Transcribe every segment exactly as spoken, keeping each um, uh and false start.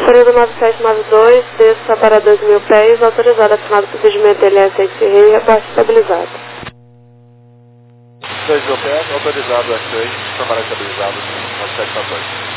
Período nove sete nove dois, desça para dois mil pés, autorizado, assinado procedimento L S X R, reporte estabilizado. dois mil pés, autorizado S seis, trabalho estabilizado, nove sete nove dois.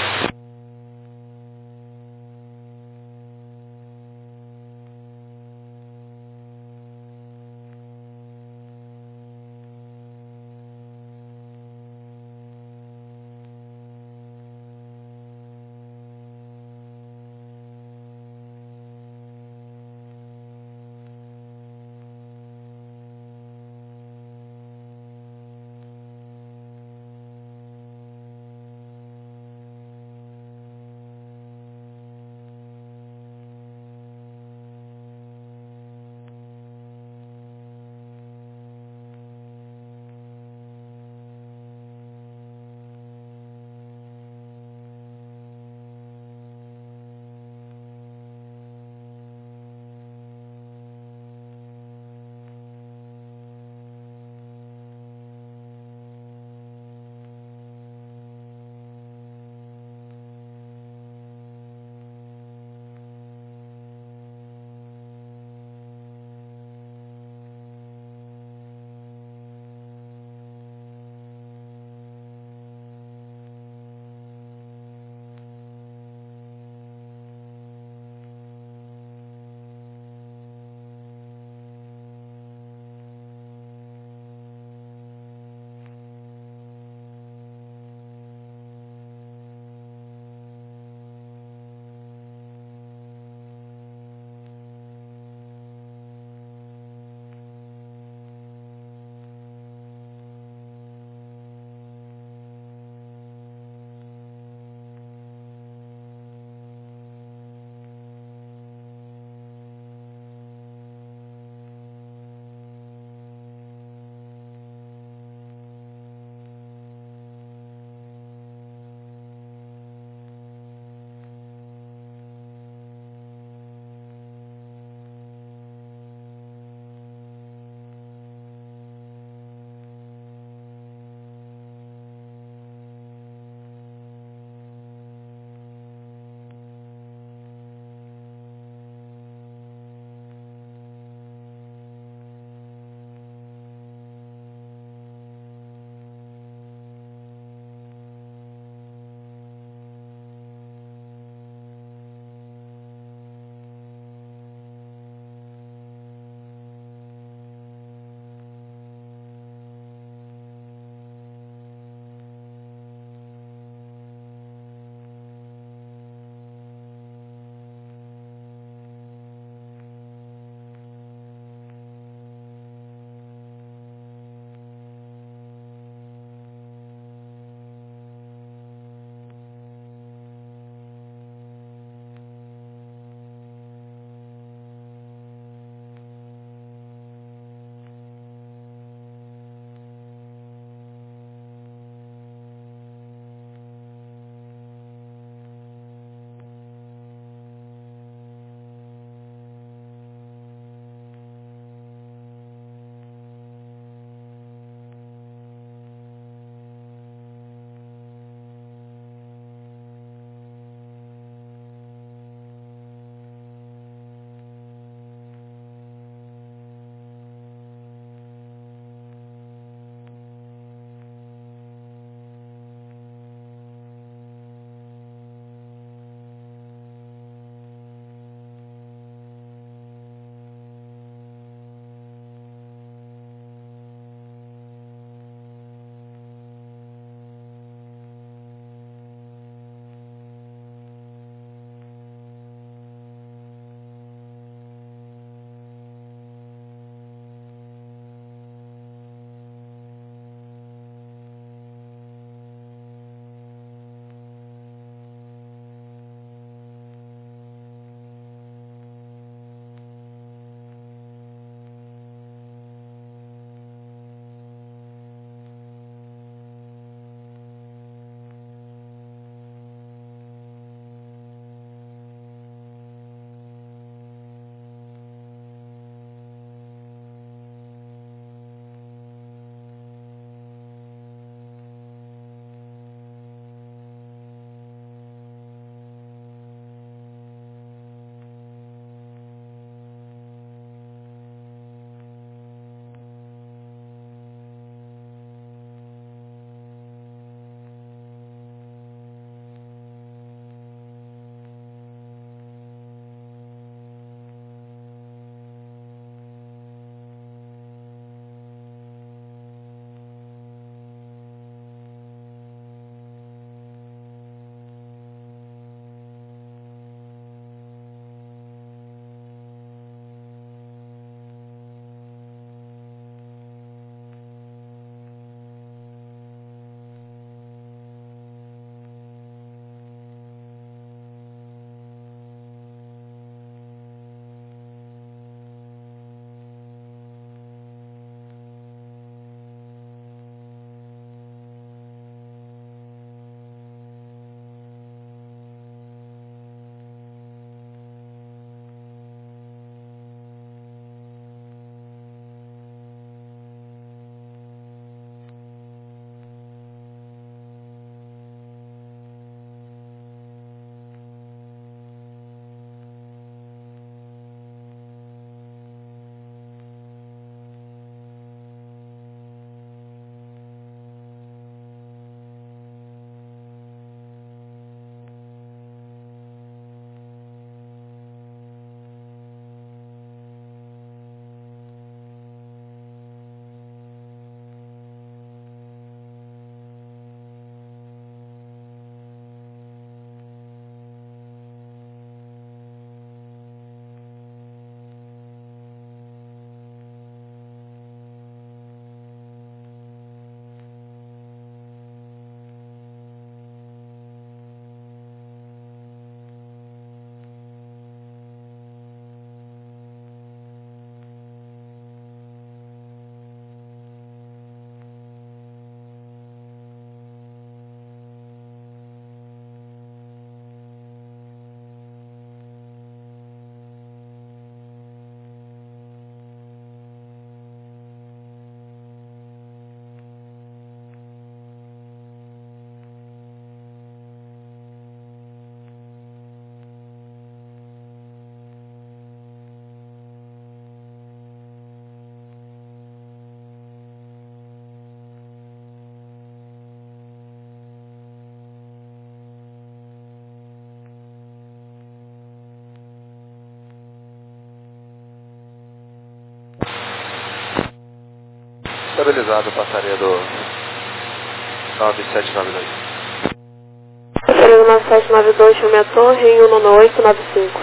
Estabilizado, passaria do nove sete nove dois. Passaria do nove sete nove dois, chame a torre em um nove oito nove cinco.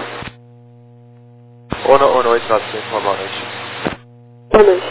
um nove oito nove cinco, uma boa noite. Boa noite.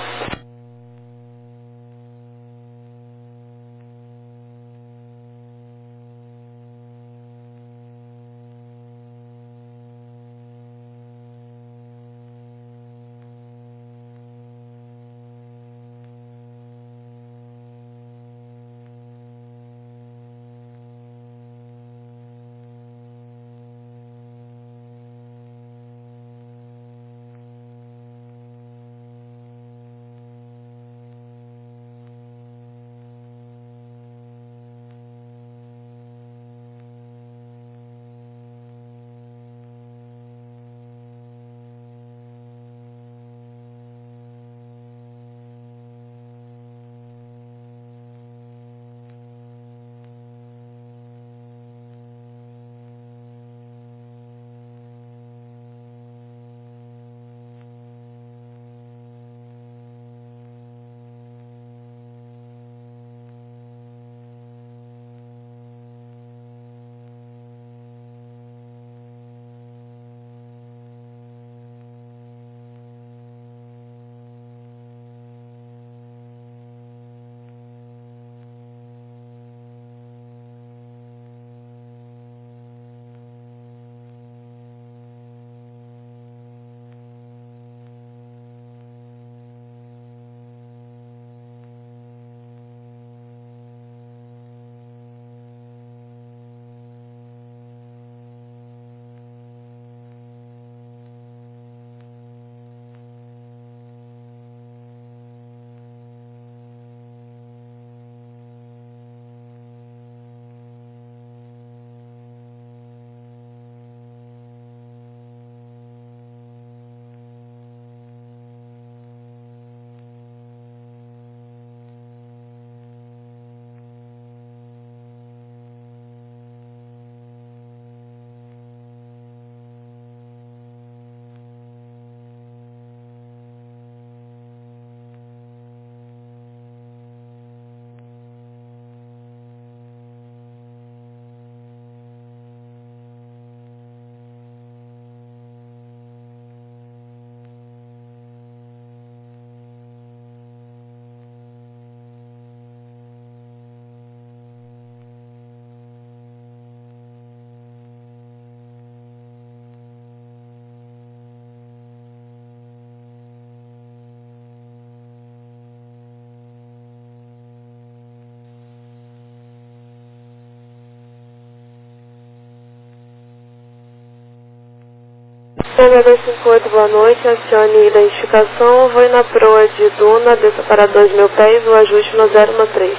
C M dois cinco oito, boa noite, acione identificação, vou na proa de Duna, desça para dois mil pés, o ajuste no zero um três.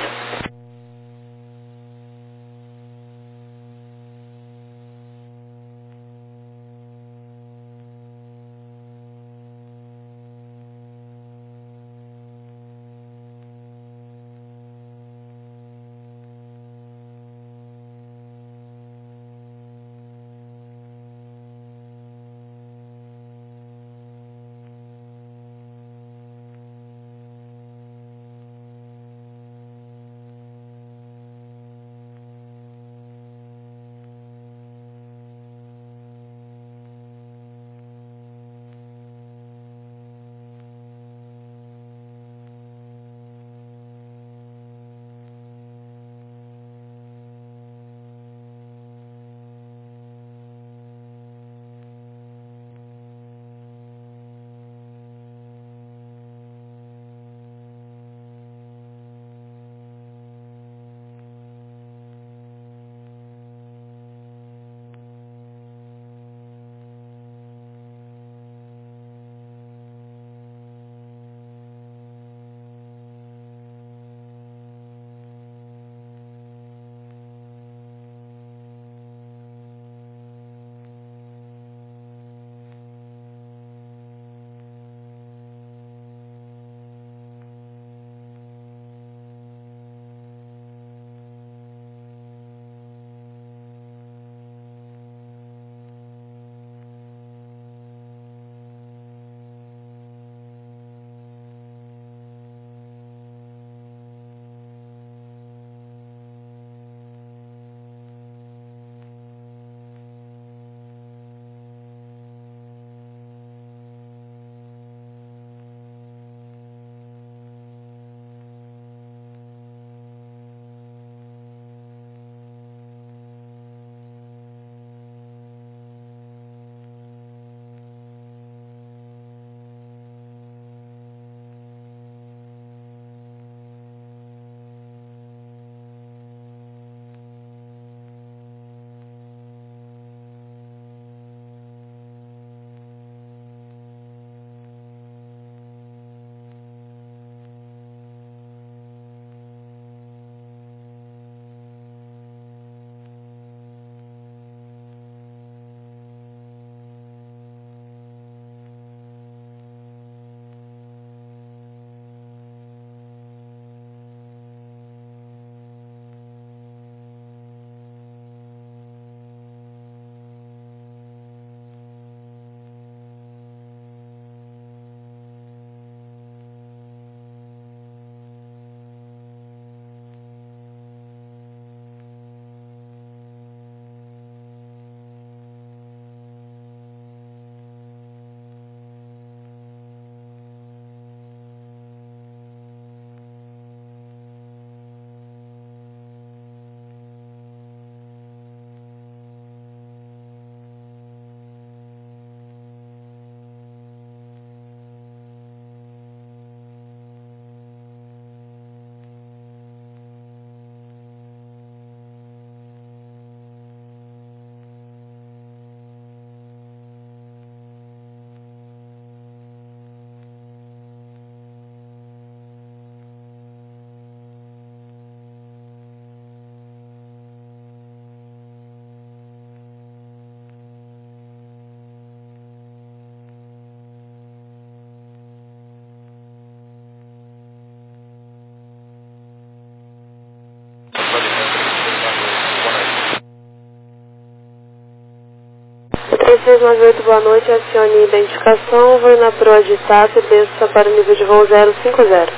três nove oito, boa noite, acione identificação, vou na proa de TAP, desça para o nível de voo zero cinco zero.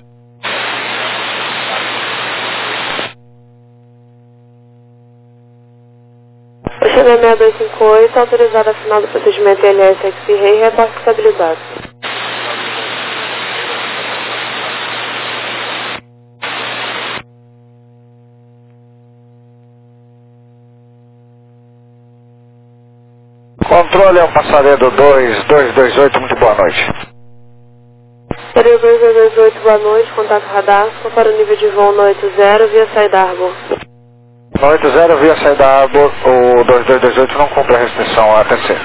Oceana seis dois cinco oito, autorizada a final do procedimento I L S X-Ray, reporte estabilizado. Controle ao passageiro dois dois dois oito, muito boa noite. Período dois dois dois oito, boa noite, contato radar, para o nível de voo no oito zero, via saída Arbor. No oito zero, via saída Arbor, o dois dois dois oito não cumpre a restrição A T C.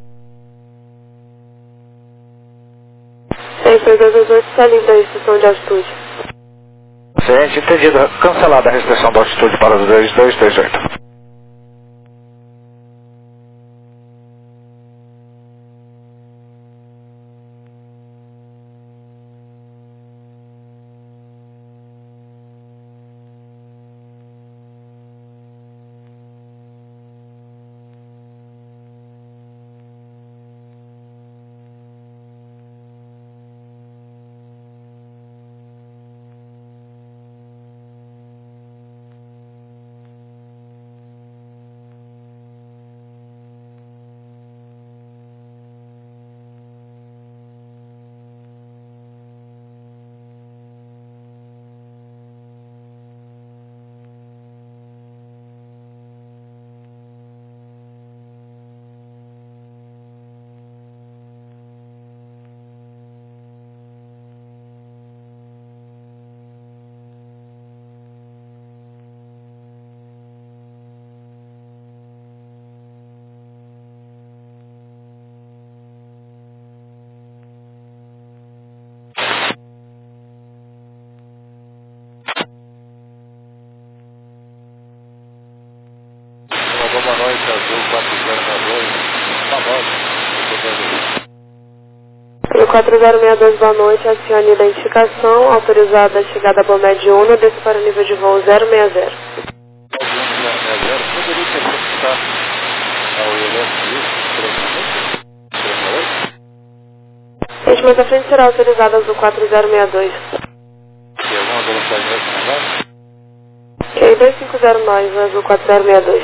seis dois dois oito, está livre a restrição de altitude. Excelente, entendido. Cancelada a restrição de altitude para o dois dois dois oito. Boa noite, Azul quatro zero seis dois, famoso. Pelo quatro zero seis dois, boa noite, acione identificação, autorizada a chegada a Bomed Uno, desce para o nível de voo zero seis zero. Poderia ter solicitar ao I L S isso? Gente, mais à frente será autorizada Azul quatro zero seis dois. Tem alguma velocidade nesse negócio? Ok, dois cinco zero nove, Azul quatro zero seis dois.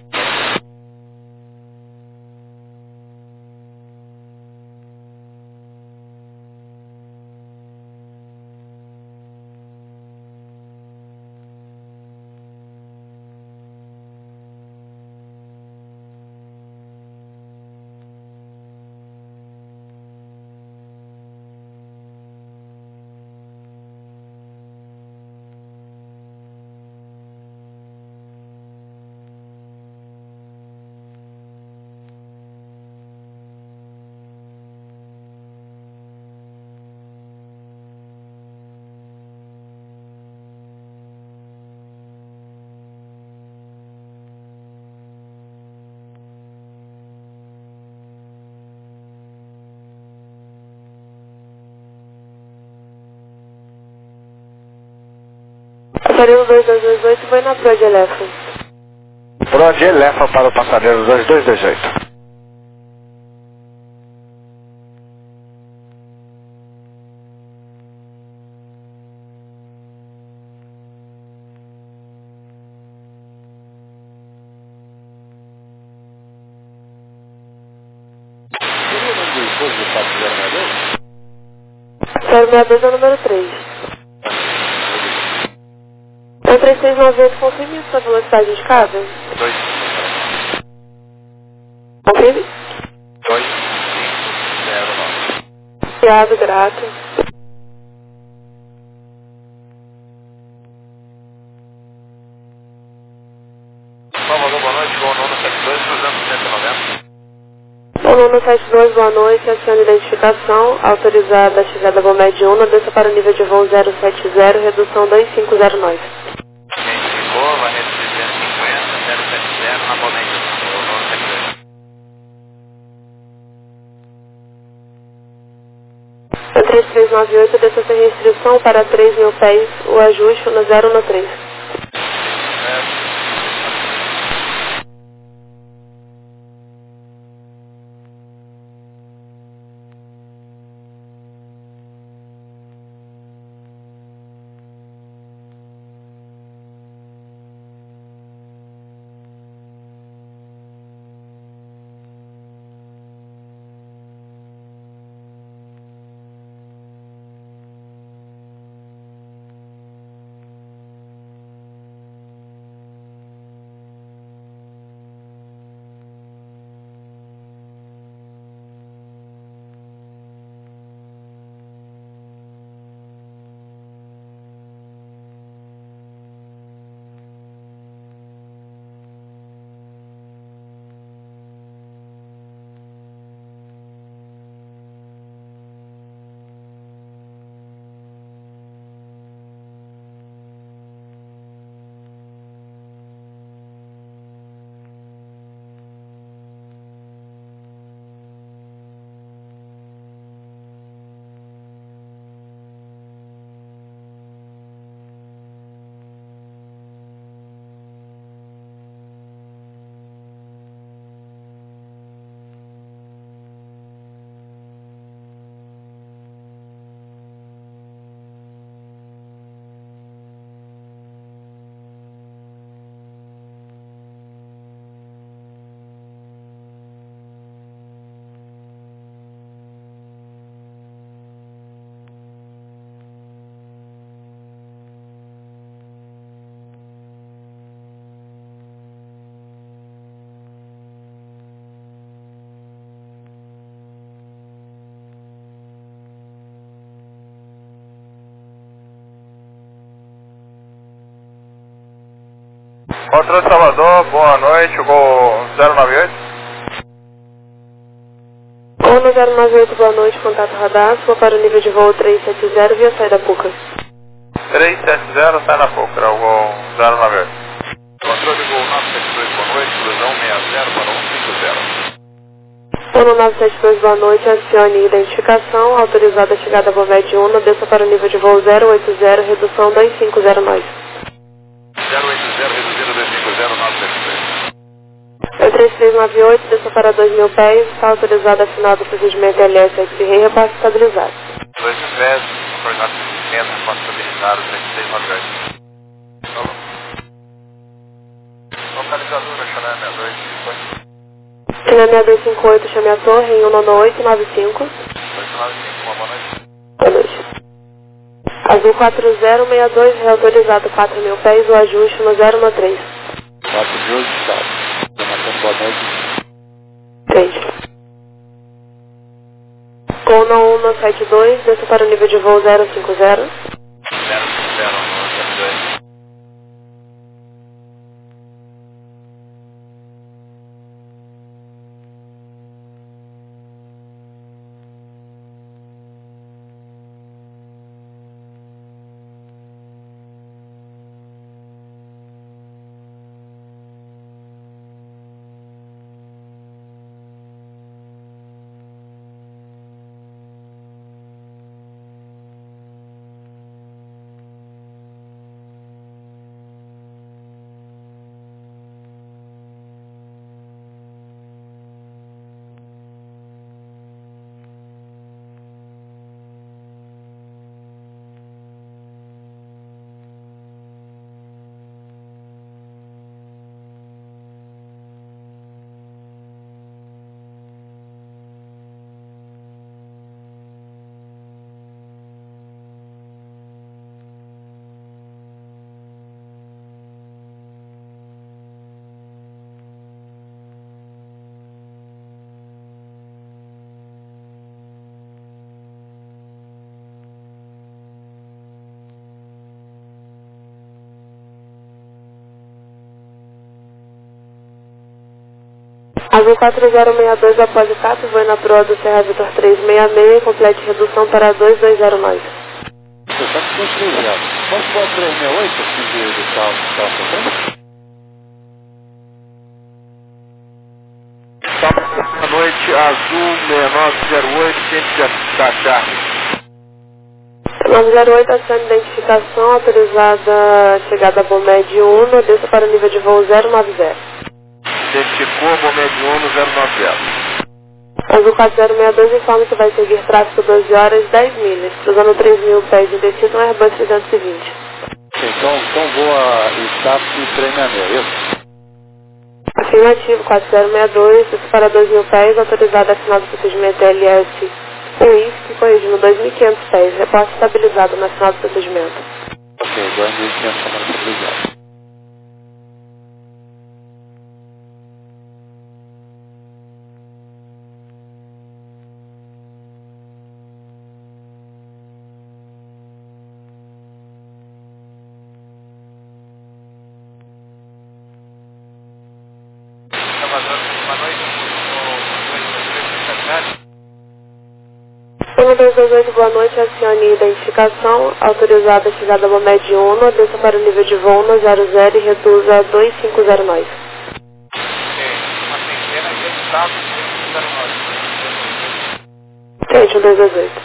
Aparelho dois dois dois oito, vai na proa de Elephant. Proa de Elephant para o passageiro dois dois dois oito. Seria o nome do esposo do quatro zero seis dois? zero seis dois é o número três. É três seis nove oito, confirme sua velocidade indicada. dois. Confirme. dois cinco zero nove. Obrigado, grato. Salvador, boa noite, voo nono sete dois, cruzando cento e noventa. Aluno sete dois, boa noite, acione identificação, autorizada a chegada a Bomed Uno, desça para o nível de voo zero sete zero, redução dois cinco zero nove. Identificou, vai reduzir duzentos e cinquenta, zero sete zero na Bomed Uno, nono sete dois. três três nove oito, desça sem restrição para três mil pés, o ajuste no zero no três. Controle de Salvador, boa noite, Gol zero nove oito. Gol no zero nove oito, boa noite, contato radar, sua para o nível de voo trezentos e setenta via saída Puca. trezentos e setenta, sai na Puca, é o Gol zero nove oito. Controle Gol nove sete dois, boa noite, cruzão sessenta para um cinco zero. Gol no nove sete dois, boa noite, acione identificação, autorizada a chegada a Bomed uno, desça para o nível de voo zero oito zero, redução dois cinco zero nove. zero oito zero, reduzido dois cinco zero, nove sete dois. É três três nove oito, desça para dois mil pés, está autorizado afinado o procedimento L S X-Ray, repasse estabilizado. dois mil pés, coordenadas de centro, repasse estabilizado, três três nove oito. Localizador, Chanel sessenta e dois, foi? Chanel sessenta e dois cinquenta e oito, chame a torre em um oito nove cinco. oito nove cinco, boa noite. Boa noite. Azul quatro zero seis dois, reautorizado quatro mil pés, o ajuste no zero um três. quatro mil, estado. Boa noite. três. Com um um sete dois, desça para o nível de voo zero cinco zero. zero cinco zero, um sete dois. Azul quatro zero seis dois, após o cato, voe na proa do Serra Vitor trezentos e sessenta e seis, complete redução para dois dois zero nove. Você está com dois três zero. Posso pôr trezentos e sessenta e oito aqui de, de salto, salto, ok? Boa noite, Azul seis nove zero oito, centro da Charme. nove zero oito, acione identificação, autorizada chegada a Bomed uno, desça para o nível de voo zero nove zero. Identificou, Bomed uno zero nove zero. Azul quatro zero seis dois, informa que vai seguir tráfego doze horas, dez milhas, cruzando três mil pés de destino, Airbus trezentos e vinte. Então, então voa staff treinamento, é isso? Afirmativo, quatro zero seis dois, desça para dois mil pés, autorizado afinal do procedimento L S Whisky, corrigindo dois mil e quinhentos pés, reporte estabilizado na final do procedimento. Ok, dois mil e quinhentos estabilizado. um dois dois oito, boa noite, acione identificação, autorizada a chegada a Bomed uno, desça para o nível de voo no zero zero e reduza dois cinco zero nove. Frente, um dois dois oito.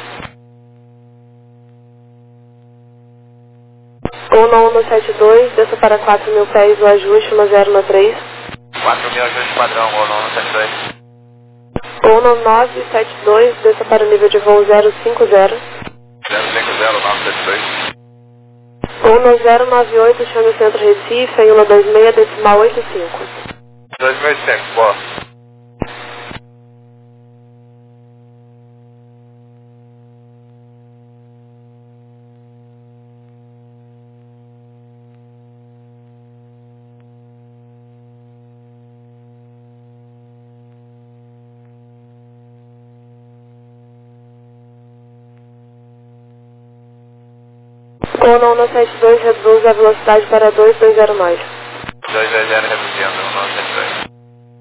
um um sete dois, desça para quatro mil pés, o ajuste no zero um três. quatro mil ajuste padrão, um um sete dois. um nove sete dois, desça para o nível de voo zero cinco zero. zero cinco zero, nove sete dois. um zero nove oito, chame o centro Recife, em um dois seis, decimal oito cinco. dois mil e oitocentos, boa. um um sete dois, reduz a velocidade para dois dois zero nove. dois dois zero repetindo, um nove sete dois.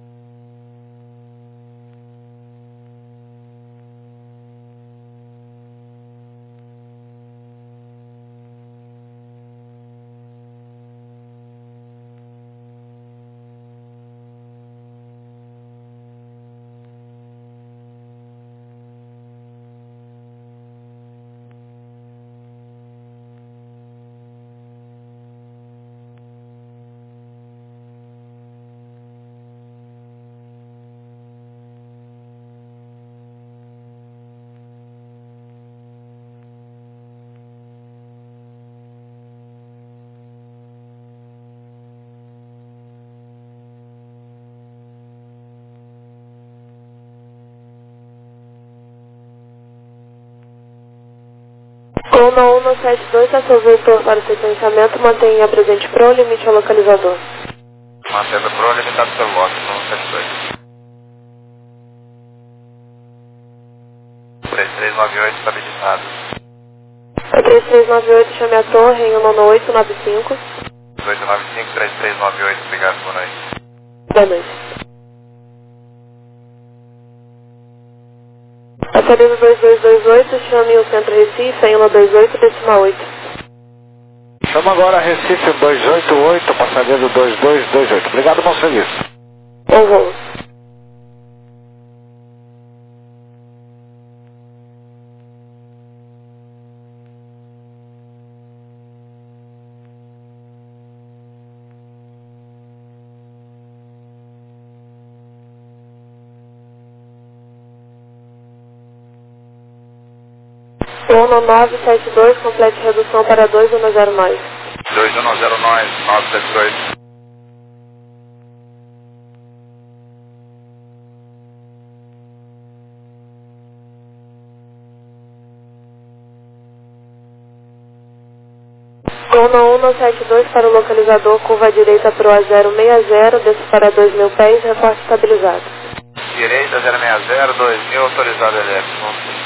Gol na um no sete dois, a seu vetor para o sequenciamento, mantenha presente pro limite ao localizador. Mantendo pro limitado pelo lote, no um sete dois. três três nove oito está habilitado. É três três nove oito, chame a torre em um nove oito nove cinco. oito nove cinco, três três nove oito, obrigado, boa noite. Boa noite. Passageiro dois dois dois oito, chame o Centro Recife em um dois oito, decimal oito. Chama agora Recife dois oito oito, passageiro dois dois dois oito. Obrigado, bom serviço. Bom voo. um nove sete dois, complete redução para dois um zero nove. dois um zero nove, nove sete dois. um um sete dois para o localizador, curva direita para o A zero seis zero, desce para dois mil pés, reporte estabilizado. Direita zero seis zero, dois mil, autorizado elétrico.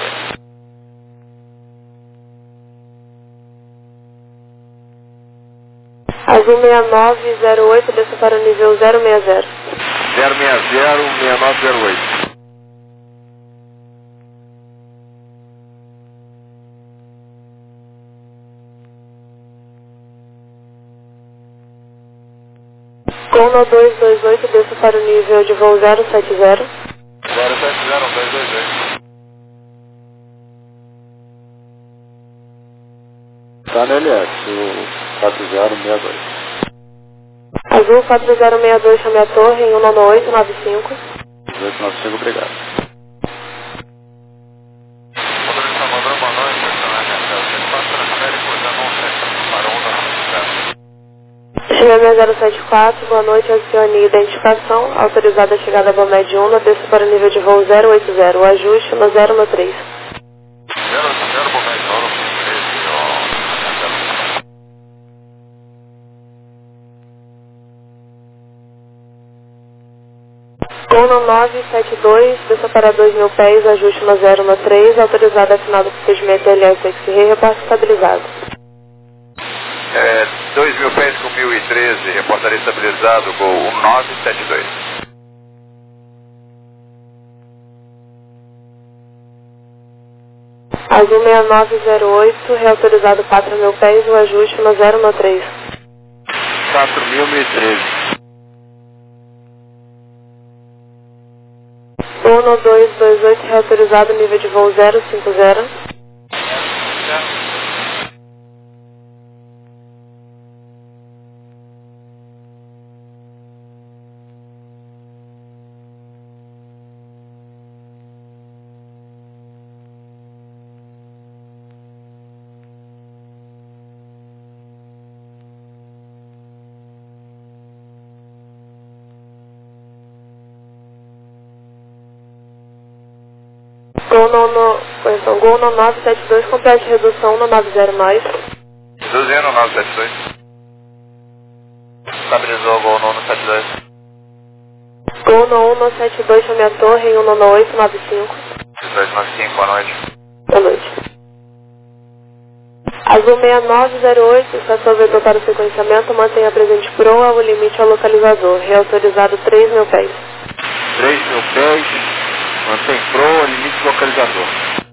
Azul seis nove zero oito, desce para o nível zero seis zero. zero seis zero, seis nove zero oito. Gol dois dois oito, desce para o nível de voo zero sete zero. zero sete zero, dois dois dois. Tá no L S, o quatro zero seis dois. Azul quatro zero seis dois, chame a torre em um nove oito nove cinco. oito nove cinco, obrigado. Motorista Mandrão, boa noite, personagem H C quatro, América, cruzando um sete para um da Chame a zero sete quatro, boa noite, adicione identificação, autorizada a chegada a Bomed um, desce para o nível de voo zero oito zero, o ajuste no zero no três. zero oito zero, Bomed um, Gol no nove sete dois, desça para dois mil pés, ajuste no zero no três, autorizada assinado procedimento L S X R, reporte estabilizado. É, dois mil pés com mil e treze, reportaria estabilizado, gol um nove sete dois. Azul seis nove zero oito, reautorizado quatro mil pés, o ajuste no zero no três. quatro mil e treze. um dois dois oito, reautorizado nível de voo zero cinco zero. Gol no, no, então, gol no nove sete dois, complete redução no nove zero nove. Reduzindo nove sete dois. Estabilizou o gol no sete dois. Gol no um no sete dois, chame a torre em um nove oito nove cinco. dois nove cinco, boa noite. Boa noite. Azul seis nove zero oito, está sob vetor para o sequenciamento, mantenha presente proa o limite ao localizador, reautorizado três mil pés. três mil pés, mantém proa, limite localizador.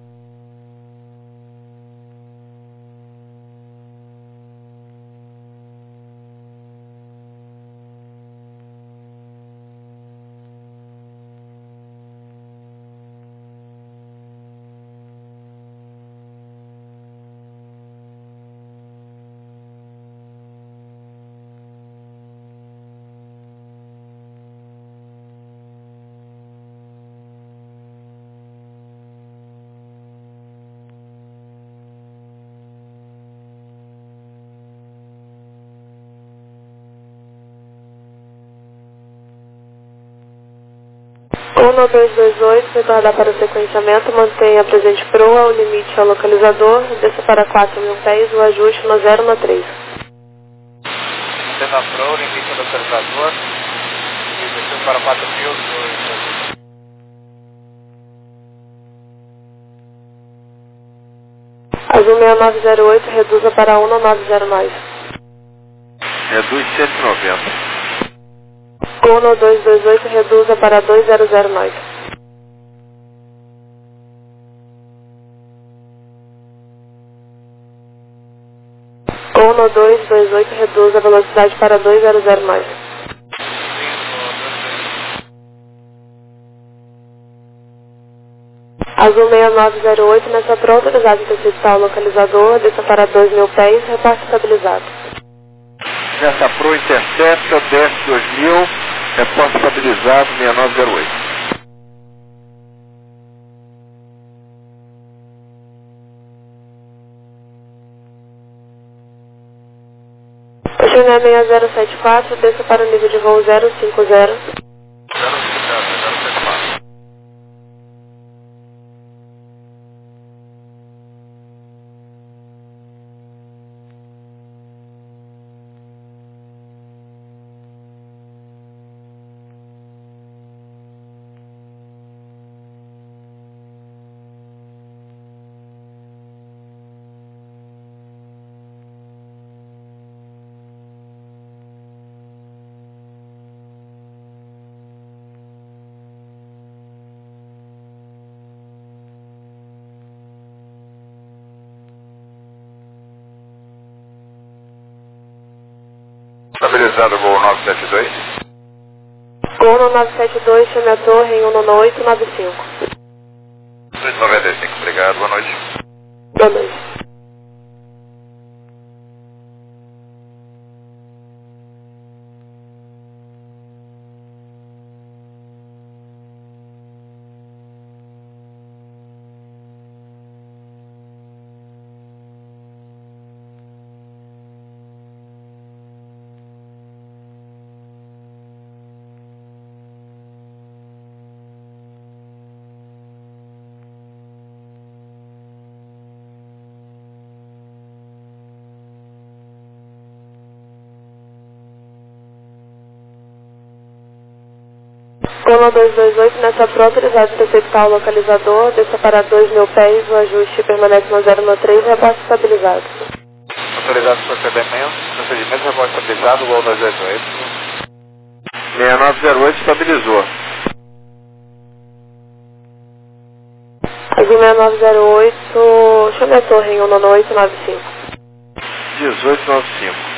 um dois dois oito, retornar para o sequenciamento, mantenha presente proa o limite ao localizador, desça para quatro mil pés, o ajuste no zero no três. Mantendo a proa, limite ao localizador, e desceu para quatro mil, dois. Azul seis nove zero oito, reduza para um nove zero mais. Reduz cento e noventa. um dois dois oito, reduza para dois zero zero mais. um dois dois oito, reduza a velocidade para dois zero zero mais. Azul seis nove zero oito, nessa proa autorizado interceptar o localizador, desça para dois mil pés, repasse estabilizado. Nessa proa intercepta, desce dois mil, repórter estabilizado seis nove zero oito. China seis zero sete quatro, desça para o nível de voo zero cinco zero. Estabilizado voo nove sete dois. um nove sete dois, chame a torre em um oito nove cinco. oito noventa e cinco, obrigado, boa noite. Boa noite. um dois dois oito, nessa proa autorizado interceptar o localizador, desça para dois mil pés, o ajuste permanece no zero no três, repasse estabilizado. Autorizado procedimento, procedimento repórter estabilizado, voo dois dois oito. seis nove zero oito estabilizou. Azul seis nove zero oito, chame a torre em um oito nove cinco. dezoito noventa e cinco.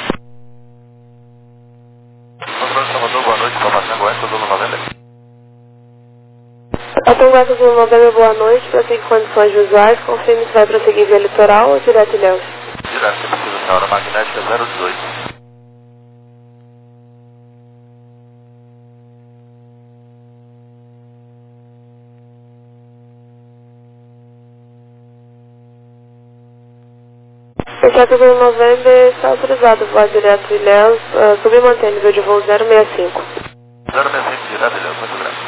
Controle Salvador, boa noite, informação agora, estou no noventa. Atenção Azul Novembro, boa noite, prossegue condições visuais, confirme se vai prosseguir via litoral ou direto Ilhéus. Direto, que precisa na hora magnética zero dezoito. Fechado do Novembro, está autorizado voar direto Ilhéus, uh, subir e manter nível de voo zero seis cinco. zero seis cinco, direto, Ilhéus, muito grato.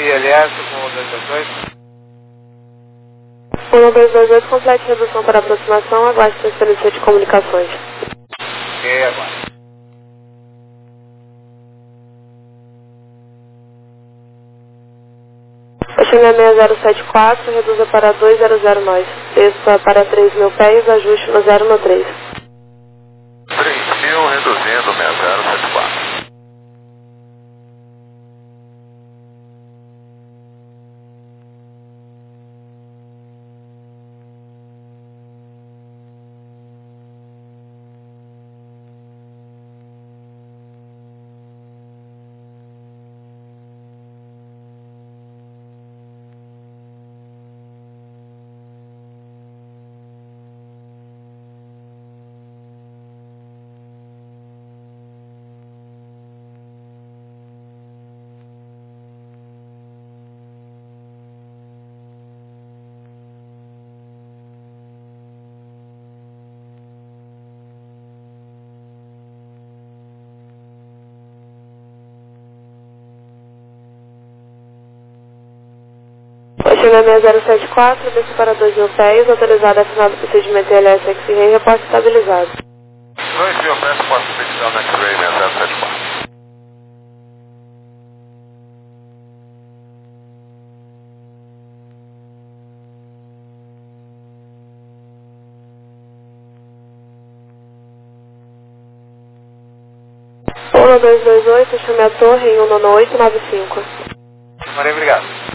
I L S com dois dois dois. um dois dois oito, complete redução para aproximação, aguarde transferência de comunicações. Ok, agora. China seis zero sete quatro, reduza para dois zero zero nove. Desça para três mil pés, ajuste no zero no três. três mil, reduzindo, seis zero sete quatro. China seis zero sete quatro, desça para dois mil pés, autorizado a final do procedimento I L S X-Ray, reporte estabilizado. dois mil pés, pode subir na X-Ray seis zero sete quatro. um dois dois oito, chame a torre em um oito nove cinco. Maria, obrigado.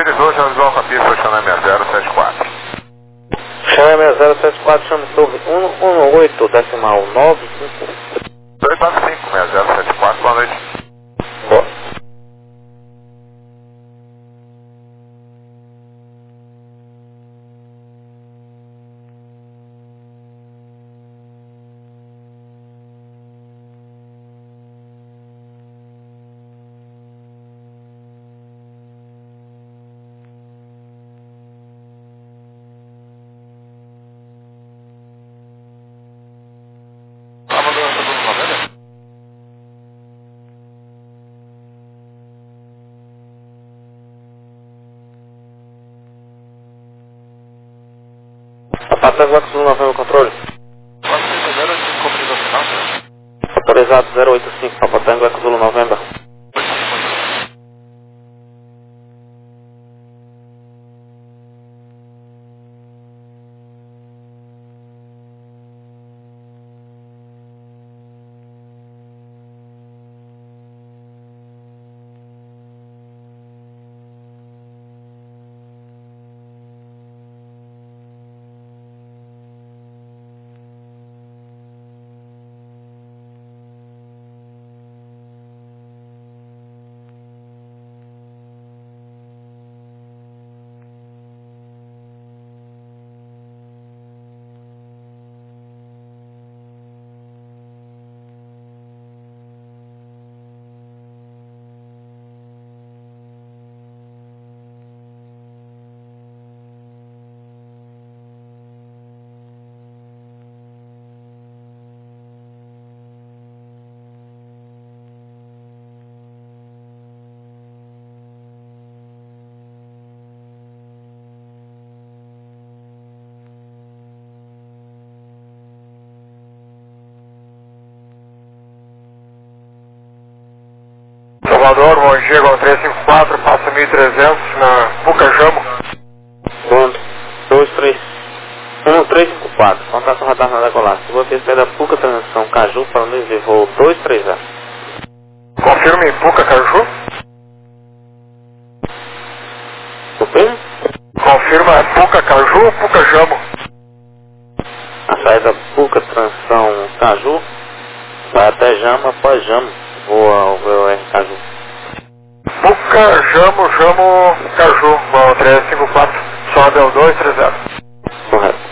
Chile doze, visual com a pista, chama seis zero sete quatro. Chama seis zero sete quatro, chama sobre um um oito decimal nove cinco. dois nove cinco, seis zero sete quatro, boa noite. Boa. Patanguá Sul Novembro controle. Autorizado zero oito cinco para Patanguá Sul Novembro. Salvador, bom dia, com três cinco quatro, passa mil e trezentos na Pucajamo. Ponto dois três um três cinco quatro, contato radar na decolar. Segura pista da Puca Transição Caju para Luiz e voo dois três zero. Confirme Puca Caju. Confirma? Confirma Puca Caju ou Pucajamo? A saída Puca Transição Caju vai até Jama, após Jama, voa ao V O R Caju. Puca, Jamo, Jamo, Caju, bom, três cinco quatro, sobe ao dois três zero. Correto.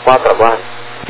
quatro, aguarde.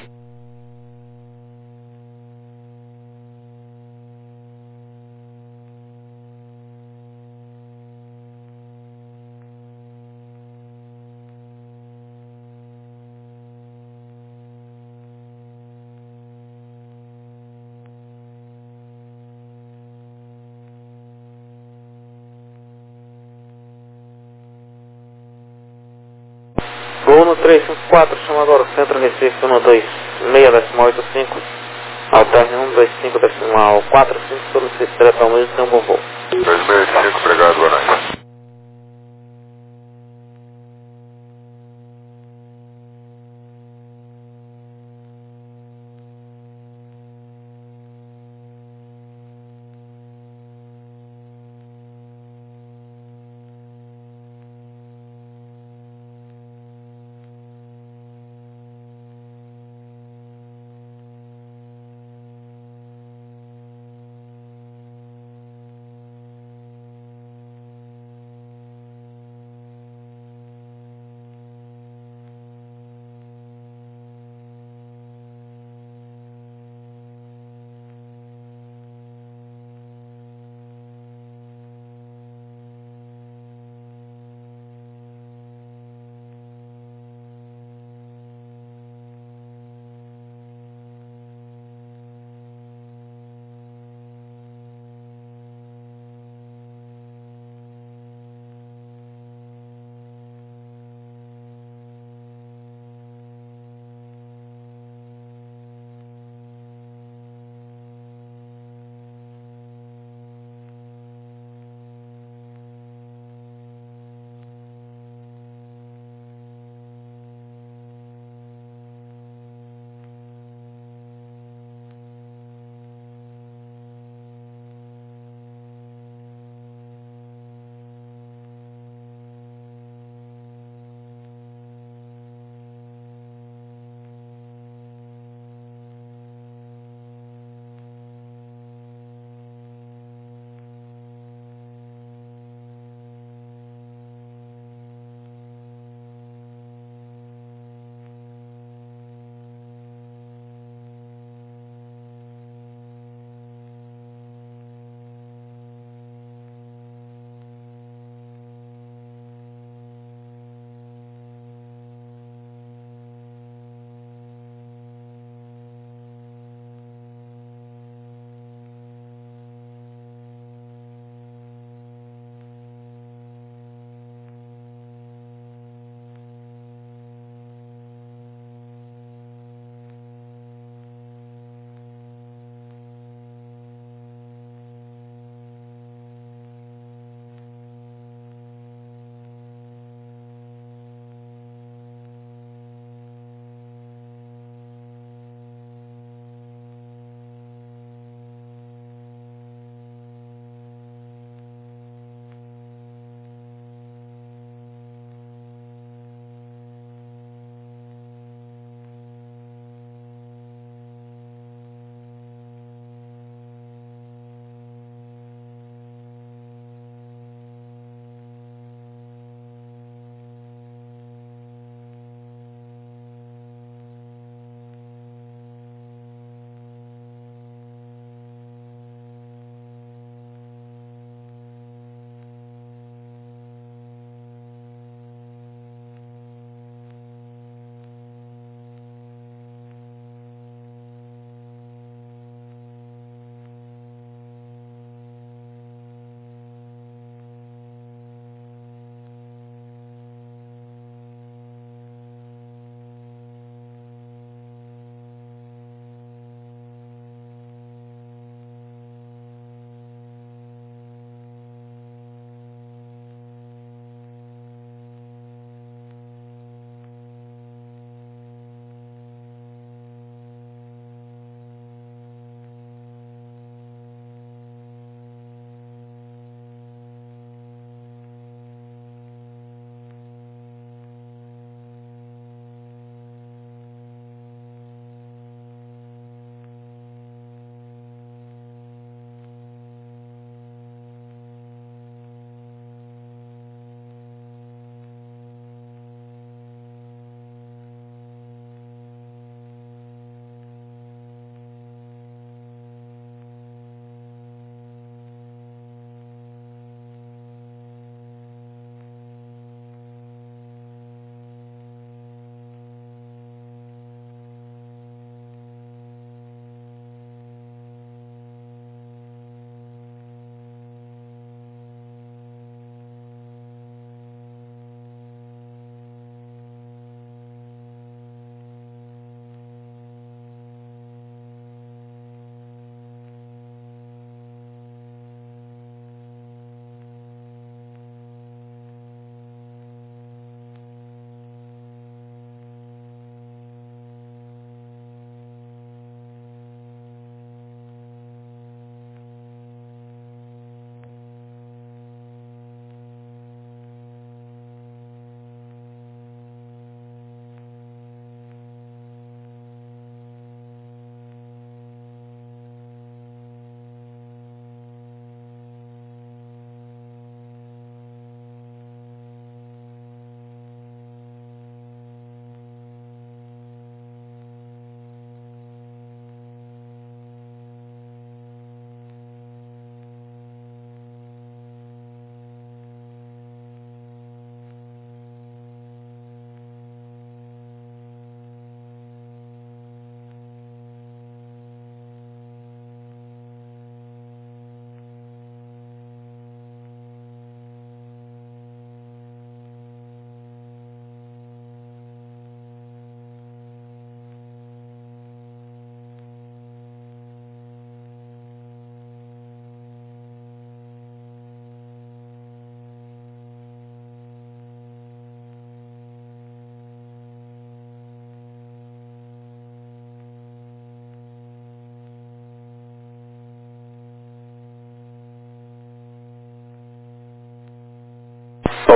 Voo no três cinco quatro, chama agora o Centro Recife um dois seis decimal oito cinco, ao término um dois cinco decimal quatro cinco, solicito direto ao mesmo, tem um bom voo. dois seis cinco, obrigado, boa noite.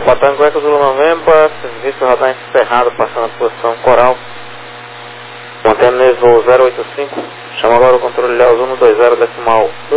Papa Tango Eco Zulu November, serviço radar encerrado, passando a posição coral. Mantendo nível zero oito cinco, chama agora o controle Léo um dois zero decimal um.